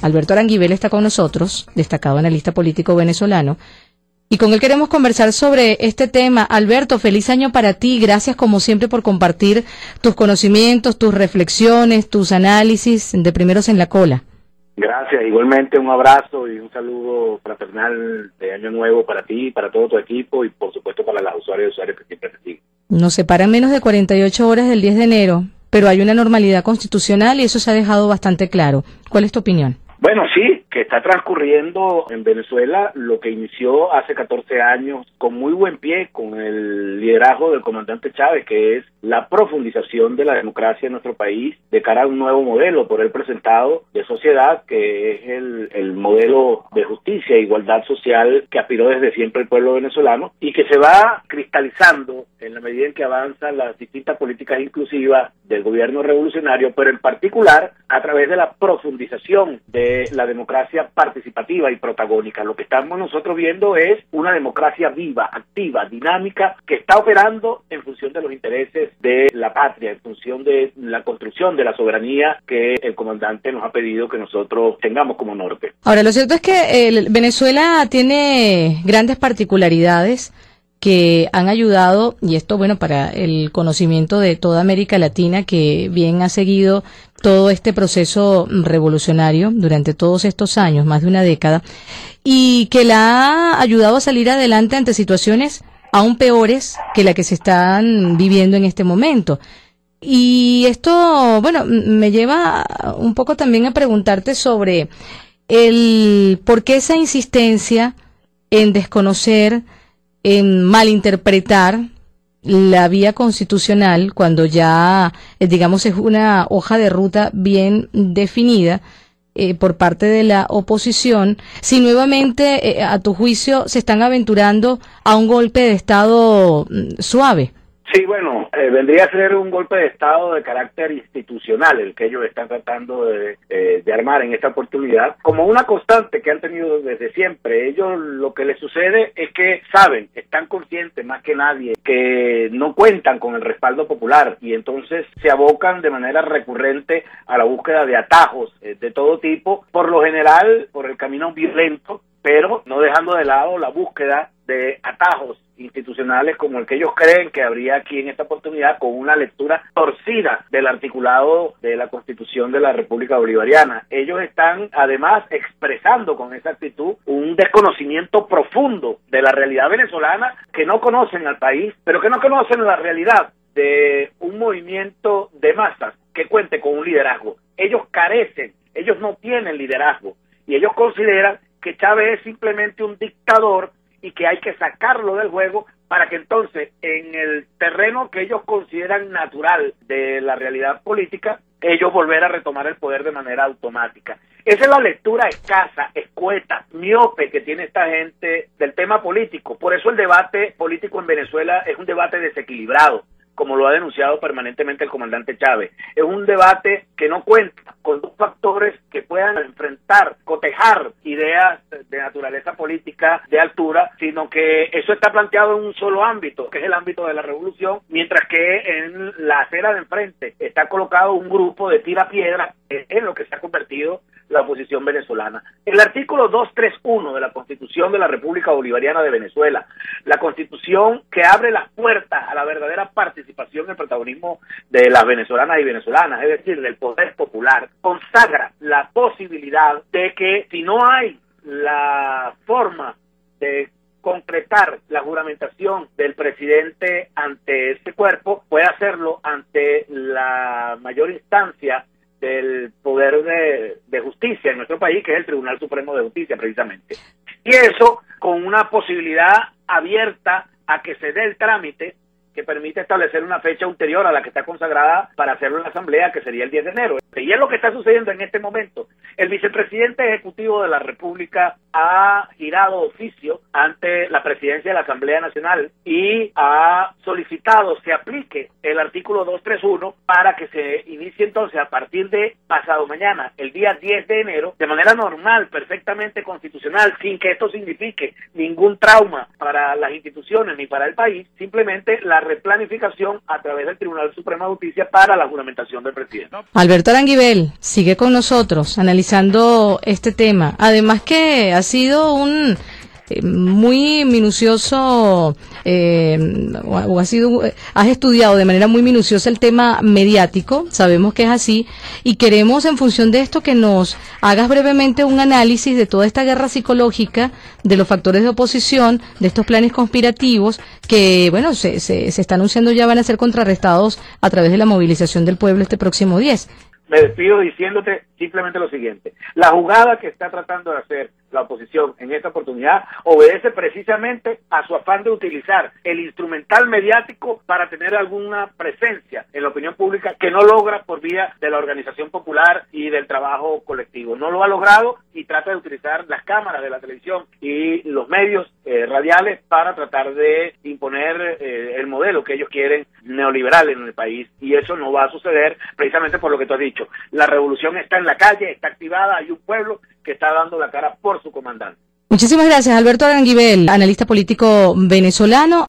Alberto Aranguibel está con nosotros, destacado analista político venezolano, y con él queremos conversar sobre este tema. Alberto, feliz año para ti. Gracias como siempre por compartir tus conocimientos, tus reflexiones, tus análisis de Primeros en la Cola. Gracias, igualmente un abrazo y un saludo fraternal de Año Nuevo para ti, para todo tu equipo y por supuesto para las usuarias y usuarios que siempre te siguen. Nos separan menos de 48 horas del 10 de enero, pero hay una normalidad constitucional y eso se ha dejado bastante claro. ¿Cuál es tu opinión? Bueno, sí, que está transcurriendo en Venezuela lo que inició hace 14 años con muy buen pie, con el liderazgo del comandante Chávez, que es la profundización de la democracia en nuestro país de cara a un nuevo modelo por él presentado de sociedad, que es el modelo de justicia e igualdad social que aspiró desde siempre el pueblo venezolano y que se va cristalizando en la medida en que avanzan las distintas políticas inclusivas del gobierno revolucionario, pero en particular a través de la profundización de la democracia participativa y protagónica. Lo que estamos nosotros viendo es una democracia viva, activa, dinámica, que está operando en función de los intereses de la patria, en función de la construcción de la soberanía que el comandante nos ha pedido que nosotros tengamos como norte. Ahora, lo cierto es que Venezuela tiene grandes particularidades que han ayudado, y esto, bueno, para el conocimiento de toda América Latina, que bien ha seguido todo este proceso revolucionario durante todos estos años, más de una década, y que la ha ayudado a salir adelante ante situaciones aún peores que la que se están viviendo en este momento. Y esto, bueno, me lleva un poco también a preguntarte sobre el por qué esa insistencia en desconocer, en malinterpretar la vía constitucional cuando ya, digamos, es una hoja de ruta bien definida por parte de la oposición, si nuevamente, a tu juicio, se están aventurando a un golpe de Estado suave. Sí, bueno, vendría a ser un golpe de Estado de carácter institucional el que ellos están tratando de armar en esta oportunidad, como una constante que han tenido desde siempre. Ellos, lo que les sucede es que saben, están conscientes más que nadie que no cuentan con el respaldo popular y entonces se abocan de manera recurrente a la búsqueda de atajos de todo tipo, por lo general por el camino violento, pero no dejando de lado la búsqueda de atajos institucionales como el que ellos creen que habría aquí en esta oportunidad, con una lectura torcida del articulado de la Constitución de la República Bolivariana. Ellos están además expresando con esa actitud un desconocimiento profundo de la realidad venezolana, que no conocen al país, pero que no conocen la realidad de un movimiento de masas que cuente con un liderazgo. Ellos carecen, ellos no tienen liderazgo y ellos consideran que Chávez es simplemente un dictador y que hay que sacarlo del juego para que entonces en el terreno que ellos consideran natural de la realidad política, ellos volver a retomar el poder de manera automática. Esa es la lectura escasa, escueta, miope que tiene esta gente del tema político. Por eso el debate político en Venezuela es un debate desequilibrado, como lo ha denunciado permanentemente el comandante Chávez. Es un debate que no cuenta con dos factores que puedan enfrentar, cotejar ideas de naturaleza política de altura, sino que eso está planteado en un solo ámbito, que es el ámbito de la revolución, mientras que en la acera de enfrente está colocado un grupo de tirapiedras en lo que se ha convertido la oposición venezolana. El artículo 231 de la Constitución de la República Bolivariana de Venezuela, la Constitución que abre las puertas a la verdadera participación y el protagonismo de las venezolanas y venezolanas, es decir, del poder popular, consagra la posibilidad de que si no hay la forma de concretar la juramentación del presidente ante este cuerpo, puede hacerlo ante la mayor instancia del poder de justicia en nuestro país, que es el Tribunal Supremo de Justicia, precisamente. Y eso con una posibilidad abierta a que se dé el trámite que permite establecer una fecha ulterior a la que está consagrada para hacerlo en la Asamblea, que sería el 10 de enero. Y es lo que está sucediendo en este momento. El vicepresidente ejecutivo de la República ha girado oficio ante la presidencia de la Asamblea Nacional y ha solicitado se aplique el artículo 231 para que se inicie entonces a partir de pasado mañana, el día 10 de enero, de manera normal, perfectamente constitucional, sin que esto signifique ningún trauma para las instituciones ni para el país, simplemente la replanificación a través del Tribunal Supremo de Justicia para la juramentación del presidente. Alberto Aranguibel sigue con nosotros analizando este tema. Además que ha sido un muy minucioso, has estudiado de manera muy minuciosa el tema mediático, sabemos que es así, y queremos en función de esto que nos hagas brevemente un análisis de toda esta guerra psicológica, de los factores de oposición, de estos planes conspirativos que, bueno, se está anunciando ya van a ser contrarrestados a través de la movilización del pueblo este próximo 10. Me despido diciéndote simplemente lo siguiente: la jugada que está tratando de hacer la oposición en esta oportunidad obedece precisamente a su afán de utilizar el instrumental mediático para tener alguna presencia en la opinión pública que no logra por vía de la organización popular y del trabajo colectivo. No lo ha logrado y trata de utilizar las cámaras de la televisión y los medios radiales para tratar de imponer el modelo que ellos quieren neoliberal en el país, y eso no va a suceder precisamente por lo que tú has dicho. La revolución está en la calle, está activada, hay un pueblo que está dando la cara por su comandante. Muchísimas gracias, Alberto Aranguibel, analista político venezolano.